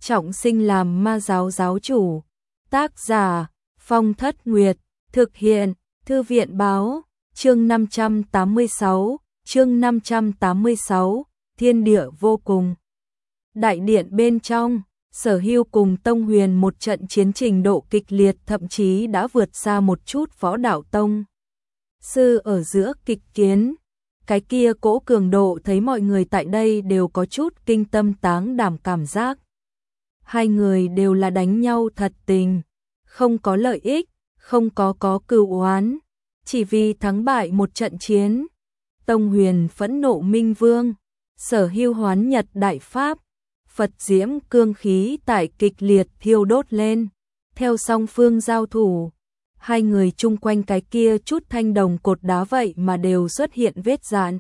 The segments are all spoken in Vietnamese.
trọng sinh làm ma giáo giáo chủ. Tác giả Phong Thất Nguyệt. Thực hiện Thư viện báo. Chương 586, Thiên địa vô cùng. Đại điện bên trong, Sở Hưu cùng Tông Huyền một trận chiến trình độ kịch liệt, thậm chí đã vượt xa một chút võ đạo tông sư ở giữa kịch chiến. Cái kia cỗ cường độ thấy mọi người tại đây đều có chút kinh tâm táng đảm cảm giác. Hai người đều là đánh nhau thật tình, không có lợi ích, không có cừu oán, chỉ vì thắng bại một trận chiến. Tông Huyền phẫn nộ Minh Vương, Sở Hưu hoán Nhật đại pháp, Phật diễm cương khí tại kịch liệt thiêu đốt lên. Theo song phương giao thủ, hai người chung quanh cái kia chút thanh đồng cột đá vậy mà đều xuất hiện vết rạn.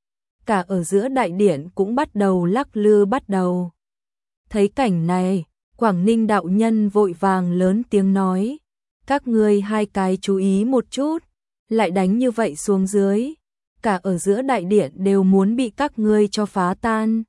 Cả ở giữa đại điện cũng bắt đầu lắc lư bắt đầu. Thấy cảnh này, Quảng Ninh đạo nhân vội vàng lớn tiếng nói: các ngươi hai cái chú ý một chút, lại đánh như vậy xuống dưới, cả ở giữa đại điện đều muốn bị các ngươi cho phá tan.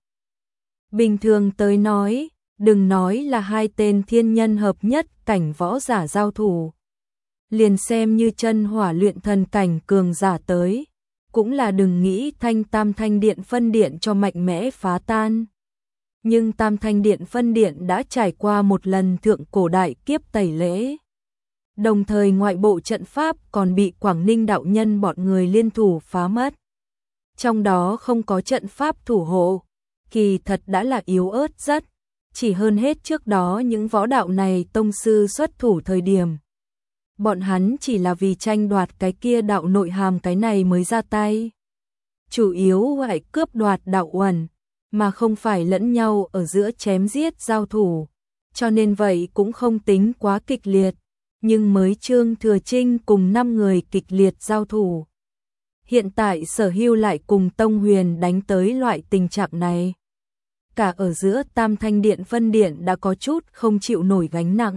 Bình thường tới nói, đừng nói là hai tên thiên nhân hợp nhất cảnh võ giả giao thủ, liền xem như chân hỏa luyện thần cảnh cường giả tới, cũng là đừng nghĩ Tam Thanh Điện phân điện cho mạnh mẽ phá tan. Nhưng Tam Thanh Điện phân điện đã trải qua một lần thượng cổ đại kiếp tẩy lễ. Đồng thời ngoại bộ trận pháp còn bị Quảng Ninh đạo nhân bọn người liên thủ phá mất. Trong đó không có trận pháp thủ hộ, kỳ thật đã là yếu ớt rất, chỉ hơn hết trước đó những võ đạo này tông sư xuất thủ thời điểm. Bọn hắn chỉ là vì tranh đoạt cái kia đạo nội hàm cái này mới ra tay. Chủ yếu lại cướp đoạt đạo uẩn, mà không phải lẫn nhau ở giữa chém giết giao thủ, cho nên vậy cũng không tính quá kịch liệt. Nhưng mới Trương Thừa Trinh cùng 5 người kịch liệt giao thủ. Hiện tại Sở Hưu lại cùng Tông Huyền đánh tới loại tình trạng này. Cả ở giữa Tam Thanh Điện phân điện đã có chút không chịu nổi gánh nặng.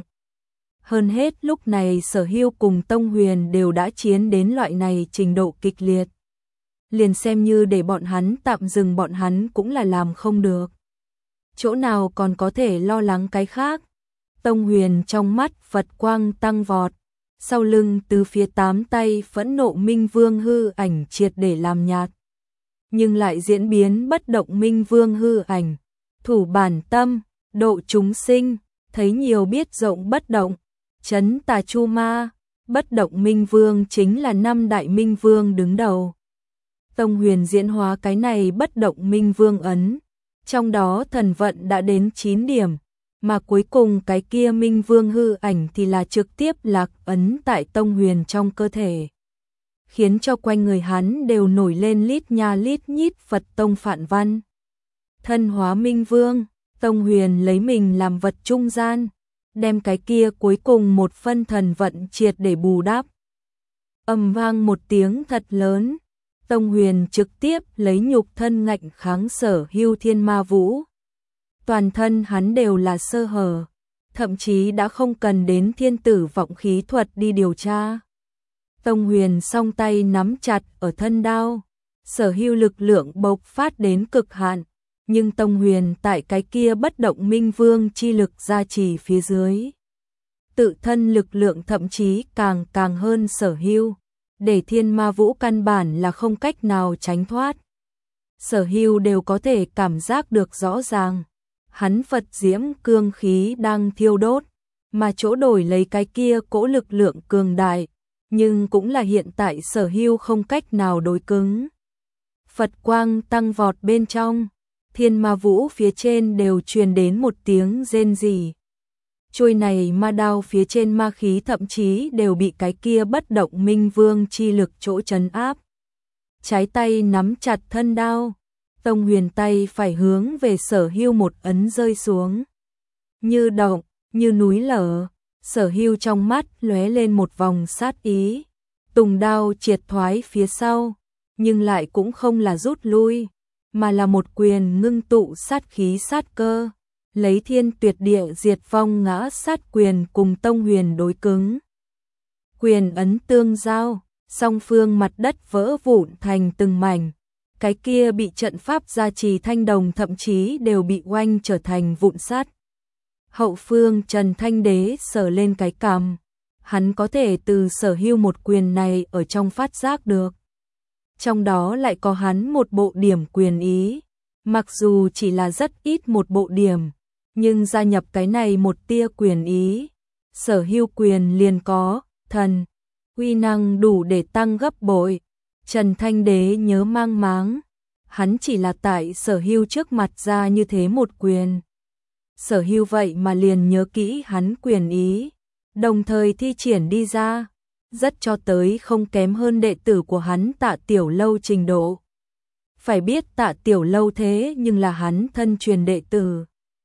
Hơn hết lúc này Sở Hưu cùng Tông Huyền đều đã chiến đến loại này trình độ kịch liệt. Liền xem như để bọn hắn tạm dừng bọn hắn cũng là làm không được. Chỗ nào còn có thể lo lắng cái khác. Tông Huyền trong mắt Phật quang tăng vọt, sau lưng từ phía 8 tay phẫn nộ Minh Vương hư ảnh triệt để làm nhạt. Nhưng lại diễn biến bất động Minh Vương hư ảnh, thủ bản tâm, độ chúng sinh, thấy nhiều biết rộng bất động, chấn tà chu ma, bất động Minh Vương chính là 5 đại Minh Vương đứng đầu. Tông Huyền diễn hóa cái này bất động Minh Vương ấn, trong đó thần vận đã đến 9 điểm. Mà cuối cùng cái kia Minh Vương hư ảnh thì là trực tiếp lạc ấn tại Tông Huyền trong cơ thể, khiến cho quanh người hắn đều nổi lên lít nha lít nhít Phật tông phạn văn. Thân hóa Minh Vương, Tông Huyền lấy mình làm vật trung gian, đem cái kia cuối cùng một phân thần vận triệt để bù đắp. Ầm vang một tiếng thật lớn, Tông Huyền trực tiếp lấy nhục thân ngạnh kháng Sở Hưu thiên ma vũ. Toàn thân hắn đều là sơ hở, thậm chí đã không cần đến thiên tử vọng khí thuật đi điều tra. Tông Huyền song tay nắm chặt ở thân đao, Sở Hưu lực lượng bộc phát đến cực hạn, nhưng Tông Huyền tại cái kia bất động Minh Vương chi lực gia trì phía dưới. Tự thân lực lượng thậm chí càng hơn Sở Hưu, để thiên ma vũ căn bản là không cách nào tránh thoát. Sở Hưu đều có thể cảm giác được rõ ràng. Hắn Phật diễm cương khí đang thiêu đốt, mà chỗ đổi lấy cái kia cỗ lực lượng cường đại, nhưng cũng là hiện tại Sở Hưu không cách nào đối cứng. Phật quang tăng vọt bên trong, thiên ma vũ phía trên đều truyền đến một tiếng rên rỉ. Chuôi này ma đao phía trên ma khí thậm chí đều bị cái kia bất động Minh Vương chi lực chỗ trấn áp. Trái tay nắm chặt thân đao, Tông Huyền tay phải hướng về Sở Hưu một ấn rơi xuống. Như động, như núi lở, Sở Hưu trong mắt lóe lên một vòng sát ý. Tùng đao triệt thoái phía sau, nhưng lại cũng không là rút lui, mà là một quyền ngưng tụ sát khí sát cơ, lấy thiên tuyệt địa diệt vong ngã sát quyền cùng Tông Huyền đối cứng. Quyền ấn tương giao, song phương mặt đất vỡ vụn thành từng mảnh. Cái kia bị trận pháp gia trì thanh đồng thậm chí đều bị oanh trở thành vụn sắt. Hậu phương Trần Thanh Đế sờ lên cái cằm. Hắn có thể từ Sở Hưu một quyền này ở trong phát giác được. Trong đó lại có hắn một bộ điểm quyền ý. Mặc dù chỉ là rất ít một bộ điểm, nhưng gia nhập cái này một tia quyền ý. Sở Hưu quyền liền có, thần, uy năng đủ để tăng gấp bội. Trần Thanh Đế nhớ mang máng. Hắn chỉ là tại Sở Hưu trước mặt ra như thế một quyền. Sở Hưu vậy mà liền nhớ kỹ hắn quyền ý, đồng thời thi triển đi ra, rất cho tới không kém hơn đệ tử của hắn Tạ Tiểu Lâu trình độ. Phải biết Tạ Tiểu Lâu thế nhưng là hắn thân truyền đệ tử.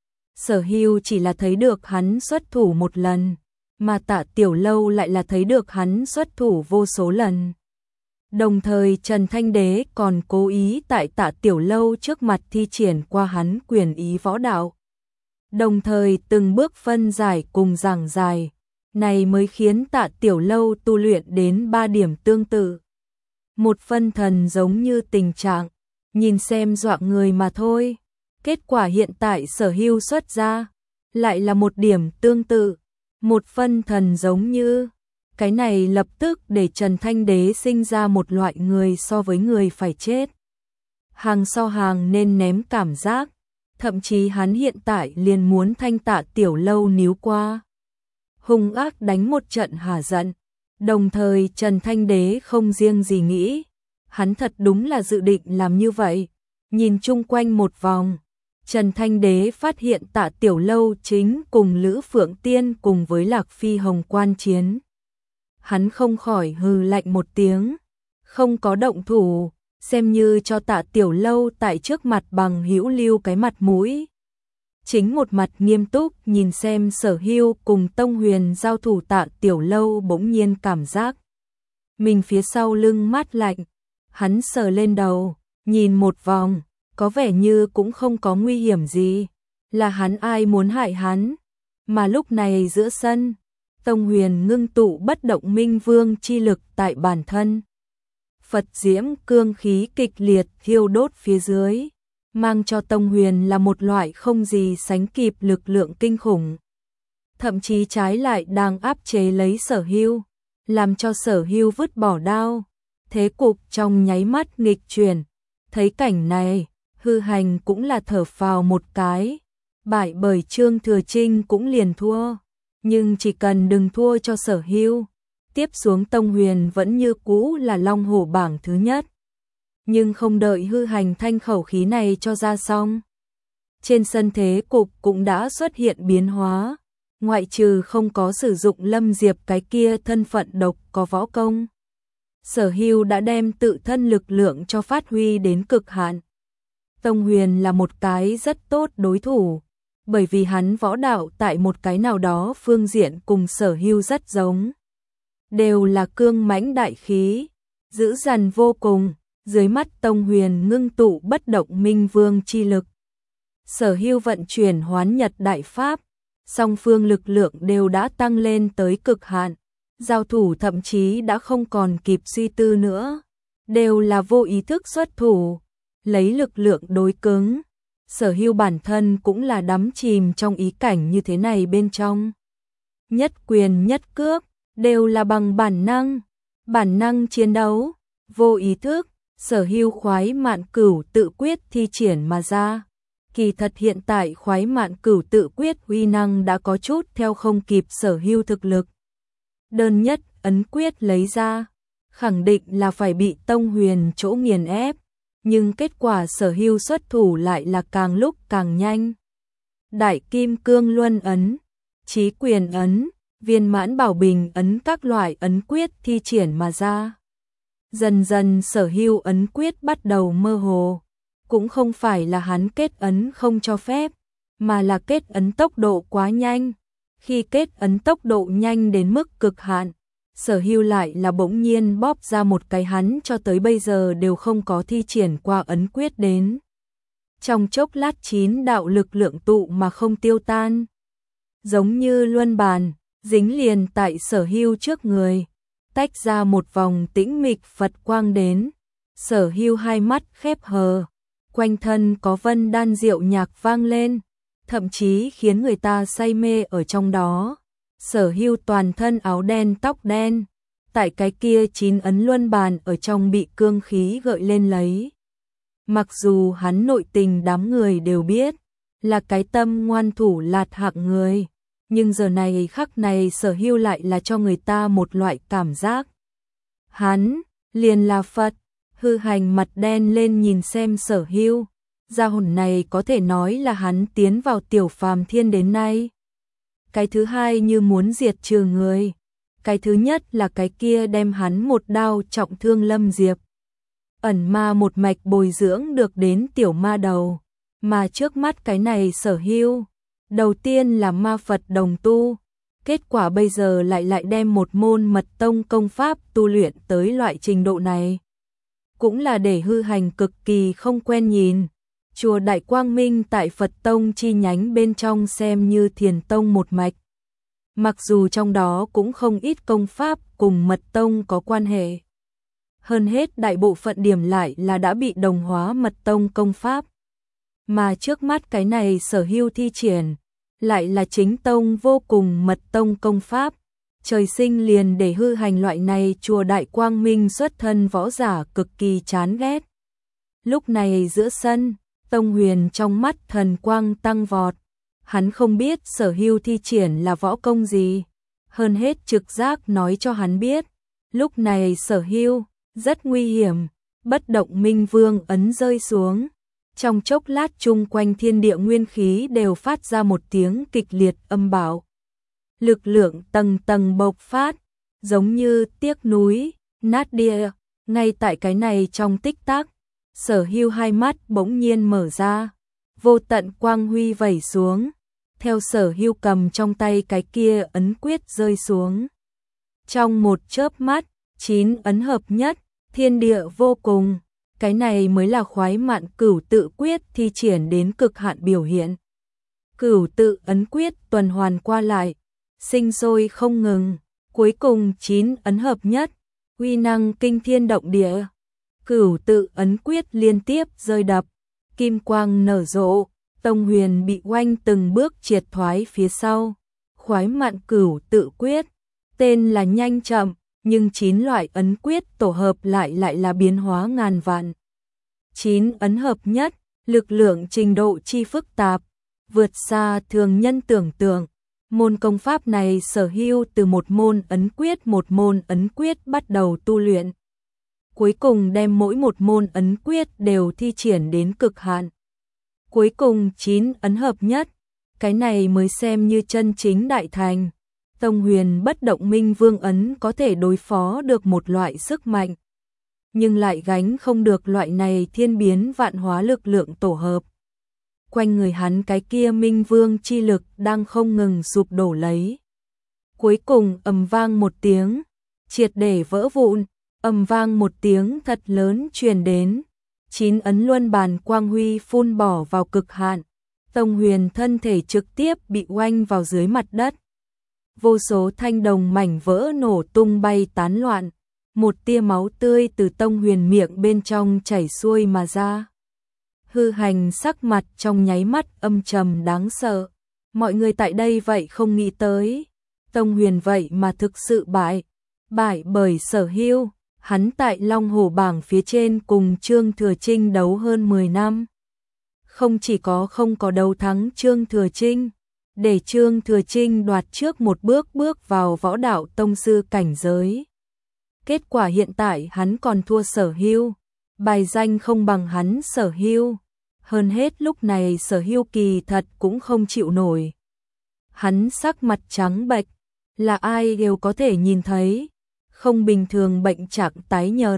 Sở Hưu chỉ là thấy được hắn xuất thủ một lần, mà Tạ Tiểu Lâu lại là thấy được hắn xuất thủ vô số lần. Đồng thời Trần Thanh Đế còn cố ý tại Tạ Tiểu Lâu trước mặt thi triển qua hắn quyền ý võ đạo. Đồng thời từng bước phân giải cùng giảng giải, này mới khiến Tạ Tiểu Lâu tu luyện đến 3 điểm tương tự. Một phân thần giống như tình trạng, nhìn xem dọa người mà thôi. Kết quả hiện tại Sở Hưu xuất ra, lại là một điểm tương tự, một phân thần giống như. Cái này lập tức để Trần Thanh Đế sinh ra một loại người so với người phải chết. Hàng so hàng nên ném cảm giác. Thậm chí hắn hiện tại liền muốn thanh Tạ Tiểu Lâu níu qua. Hung ác đánh một trận hả giận. Đồng thời Trần Thanh Đế không riêng gì nghĩ. Hắn thật đúng là dự định làm như vậy. Nhìn chung quanh một vòng. Trần Thanh Đế phát hiện Tạ Tiểu Lâu chính cùng Lữ Phượng Tiên cùng với Lạc Phi Hồng quan chiến. Hắn không khỏi hừ lạnh một tiếng. Không có động thủ. Xem như cho Tạ Tiểu Lâu tại trước mặt bằng hữu lưu cái mặt mũi. Chính một mặt nghiêm túc nhìn xem Sở Hưu cùng Tông Huyền giao thủ. Tạ Tiểu Lâu bỗng nhiên cảm giác mình phía sau lưng mát lạnh. Hắn sờ lên đầu, nhìn một vòng, có vẻ như cũng không có nguy hiểm gì. Là hắn ai muốn hại hắn. Mà lúc này giữa sân, Tông Huyền ngưng tụ bất động minh vương chi lực tại bản thân. Phật diễm cương khí kịch liệt thiêu đốt phía dưới, mang cho Tông Huyền là một loại không gì sánh kịp lực lượng kinh khủng. Thậm chí trái lại đang áp chế lấy Sở Hưu, làm cho Sở Hưu vứt bỏ đao. Thế cục trong nháy mắt nghịch chuyển. Thấy cảnh này, Hư Hành cũng là thở phào một cái. Bại bởi Trương Thừa Trinh cũng liền thua. Nhưng chỉ cần đừng thua cho Sở Hưu. Tiếp xuống Tông Huyền vẫn như cũ là long hổ bảng thứ nhất. Nhưng không đợi Hư Hành thanh khẩu khí này cho ra xong. Trên sân thế cục cũng đã xuất hiện biến hóa. Ngoại trừ không có sử dụng Lâm Diệp cái kia thân phận độc có võ công. Sở Hưu đã đem tự thân lực lượng cho phát huy đến cực hạn. Tông Huyền là một cái rất tốt đối thủ. Bởi vì hắn võ đạo tại một cái nào đó phương diện cùng Sở Hưu rất giống. Đều là cương mãnh đại khí, dữ dằn vô cùng. Dưới mắt Tông Huyền ngưng tụ bất động minh vương chi lực. Sở Hưu vận chuyển hoán nhật đại pháp, song phương lực lượng đều đã tăng lên tới cực hạn. Giao thủ thậm chí đã không còn kịp suy tư nữa, đều là vô ý thức xuất thủ, lấy lực lượng đối cứng. Sở Hưu bản thân cũng là đắm chìm trong ý cảnh như thế này bên trong. Nhất quyền nhất cước, đều là bằng bản năng chiến đấu, vô ý thức. Sở Hưu khoái mạn cửu tự quyết thi triển mà ra. Kỳ thật hiện tại khoái mạn cửu tự quyết uy năng đã có chút theo không kịp Sở Hưu thực lực. Đơn nhất ấn quyết lấy ra, khẳng định là phải bị Tông Huyền chỗ nghiền ép. Nhưng kết quả Sở Hưu xuất thủ lại là càng lúc càng nhanh. Đại Kim Cương Luân ấn, Chí Quyền ấn, Viên Mãn Bảo Bình ấn các loại ấn quyết thi triển mà ra. Dần dần Sở Hưu ấn quyết bắt đầu mơ hồ. Cũng không phải là hắn kết ấn không cho phép, mà là kết ấn tốc độ quá nhanh. Khi kết ấn tốc độ nhanh đến mức cực hạn, Sở Hưu lại là bỗng nhiên bóp ra một cái hắn cho tới bây giờ đều không có thi triển qua ấn quyết đến. Trong chốc lát 9 đạo lực lượng tụ mà không tiêu tan. Giống như luân bàn, dính liền tại Sở Hưu trước người. Tách ra một vòng tĩnh mịch Phật quang đến. Sở Hưu hai mắt khép hờ. Quanh thân có vân đan diệu nhạc vang lên. thậm chí khiến người ta say mê ở trong đó. Sở Hưu toàn thân áo đen tóc đen, tại cái kia 9 ấn luân bàn ở trong bị cương khí gợi lên lấy. Mặc dù hắn nội tình đám người đều biết, là cái tâm ngoan thủ lạt hạng người, nhưng giờ này khắc này Sở Hưu lại là cho người ta một loại cảm giác. Hắn, liền là Phật. Hư Hành mặt đen lên nhìn xem Sở Hưu, gia hồn này có thể nói là hắn tiến vào tiểu phàm thiên đến nay. Cái thứ hai như muốn diệt trừ người, cái thứ nhất là cái kia đem hắn một đao trọng thương Lâm Diệp. Ẩn ma một mạch bồi dưỡng được đến tiểu ma đầu, mà trước mắt cái này Sở Hưu, đầu tiên là ma Phật đồng tu, kết quả bây giờ lại đem một môn mật tông công pháp tu luyện tới loại trình độ này. Cũng là để Hư Hành cực kỳ không quen nhìn. Chùa Đại Quang Minh tại Phật tông chi nhánh bên trong xem như thiền tông một mạch. Mặc dù trong đó cũng không ít công pháp cùng mật tông có quan hệ. Hơn hết đại bộ phận điểm lại là đã bị đồng hóa mật tông công pháp. Mà trước mắt cái này Sở Hưu thi triển, lại là chính tông vô cùng mật tông công pháp. Trời sinh liền để Hư Hành loại này chùa Đại Quang Minh xuất thân võ giả cực kỳ chán ghét. Lúc này giữa sân, Tông Huyền trong mắt thần quang tăng vọt. Hắn không biết Sở Hưu thi triển là võ công gì. Hơn hết trực giác nói cho hắn biết. Lúc này Sở Hưu rất nguy hiểm. Bất động minh vương ấn rơi xuống. Trong chốc lát chung quanh thiên địa nguyên khí đều phát ra một tiếng kịch liệt âm bạo. Lực lượng tầng tầng bộc phát, giống như tiếc núi, nát địa. Ngay tại cái này trong tích tắc, Sở Hưu hai mắt bỗng nhiên mở ra, vô tận quang huy vẩy xuống, theo Sở Hưu cầm trong tay cái kia ấn quyết rơi xuống. Trong một chớp mắt, 9 ấn hợp nhất, thiên địa vô cùng, cái này mới là khoái mạn cửu tự quyết thi triển đến cực hạn biểu hiện. Cửu tự ấn quyết tuần hoàn qua lại, sinh sôi không ngừng, cuối cùng 9 ấn hợp nhất, uy năng kinh thiên động địa. Cửu tự ấn quyết liên tiếp rơi đập, kim quang nở rộ, Tông Huyền bị oanh từng bước triệt thoái phía sau. Khoái mạn cửu tự quyết, tên là nhanh chậm, nhưng 9 loại ấn quyết tổ hợp lại là biến hóa ngàn vạn. 9 ấn hợp nhất, lực lượng trình độ chi phức tạp, vượt xa thường nhân tưởng tượng. Môn công pháp này Sở Hưu từ một môn ấn quyết bắt đầu tu luyện. Cuối cùng đem mỗi một môn ấn quyết đều thi triển đến cực hạn. Cuối cùng 9 ấn hợp nhất, cái này mới xem như chân chính đại thành. Tông Huyền bất động minh vương ấn có thể đối phó được một loại sức mạnh, nhưng lại gánh không được loại này thiên biến vạn hóa lực lượng tổ hợp. Quanh người hắn cái kia minh vương chi lực đang không ngừng sụp đổ lấy. Cuối cùng ầm vang một tiếng, triệt để vỡ vụn, ầm vang một tiếng thật lớn truyền đến. 9 ấn luân bàn quang huy phun bỏ vào cực hạn. Tông Huyền thân thể trực tiếp bị oanh vào dưới mặt đất. Vô số thanh đồng mảnh vỡ nổ tung bay tán loạn. Một tia máu tươi từ Tông Huyền miệng bên trong chảy xuôi mà ra. Hư Hành sắc mặt trong nháy mắt âm trầm đáng sợ. Mọi người tại đây vậy không nghĩ tới. Tông Huyền vậy mà thực sự bại bởi Sở Hưu. Hắn tại Long Hổ bảng phía trên cùng Trương Thừa Trinh đấu hơn 10 năm. Không chỉ không có đấu thắng Trương Thừa Trinh, để Trương Thừa Trinh đoạt trước một bước vào võ đạo tông sư cảnh giới. Kết quả hiện tại hắn còn thua Sở Hưu, bài danh không bằng hắn Sở Hưu. Hơn hết lúc này Sở Hưu kỳ thật cũng không chịu nổi. Hắn sắc mặt trắng bệch, là ai đều có thể nhìn thấy. Không bình thường bệnh trạng tái nhợt.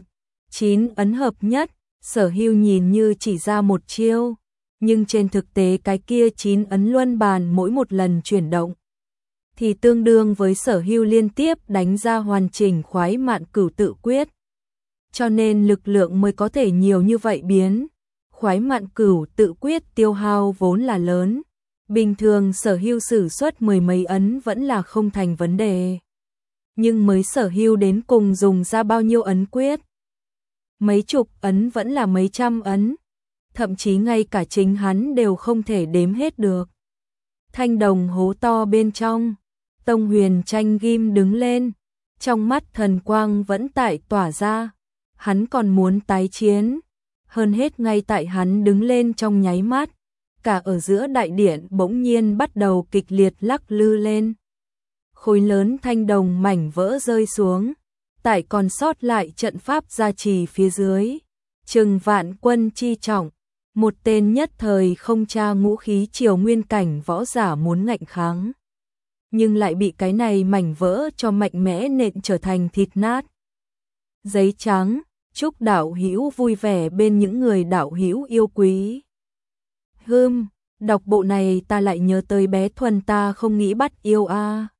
9 ấn hợp nhất, Sở Hưu nhìn như chỉ ra một chiêu, nhưng trên thực tế cái kia 9 ấn luân bàn mỗi một lần chuyển động thì tương đương với Sở Hưu liên tiếp đánh ra hoàn chỉnh khoái mạn cửu tự quyết. Cho nên lực lượng mới có thể nhiều như vậy biến. Khoái mạn cửu tự quyết tiêu hao vốn là lớn. Bình thường Sở Hưu sử xuất 10 mấy ấn vẫn là không thành vấn đề. Nhưng mới Sở Hưu đến cùng dùng ra bao nhiêu ấn quyết? Mấy chục ấn vẫn là mấy trăm ấn. Thậm chí ngay cả chính hắn đều không thể đếm hết được. Thanh đồng hố to bên trong, Tông Huyền Tranh ghim đứng lên, trong mắt thần quang vẫn tại tỏa ra, hắn còn muốn tái chiến, hơn hết ngay tại hắn đứng lên trong nháy mắt, cả ở giữa đại điện bỗng nhiên bắt đầu kịch liệt lắc lư lên. Khối lớn thanh đồng mảnh vỡ rơi xuống, tại còn sót lại trận pháp gia trì phía dưới, chừng vạn quân chi trọng, một tên nhất thời không tra ngũ khí triều nguyên cảnh võ giả muốn ngạnh kháng, nhưng lại bị cái này mảnh vỡ cho mạnh mẽ nện trở thành thịt nát. Giấy trắng, chúc đạo hữu vui vẻ bên những người đạo hữu yêu quý. Đọc bộ này ta lại nhớ tới bé Thuần ta không nghĩ bắt yêu a.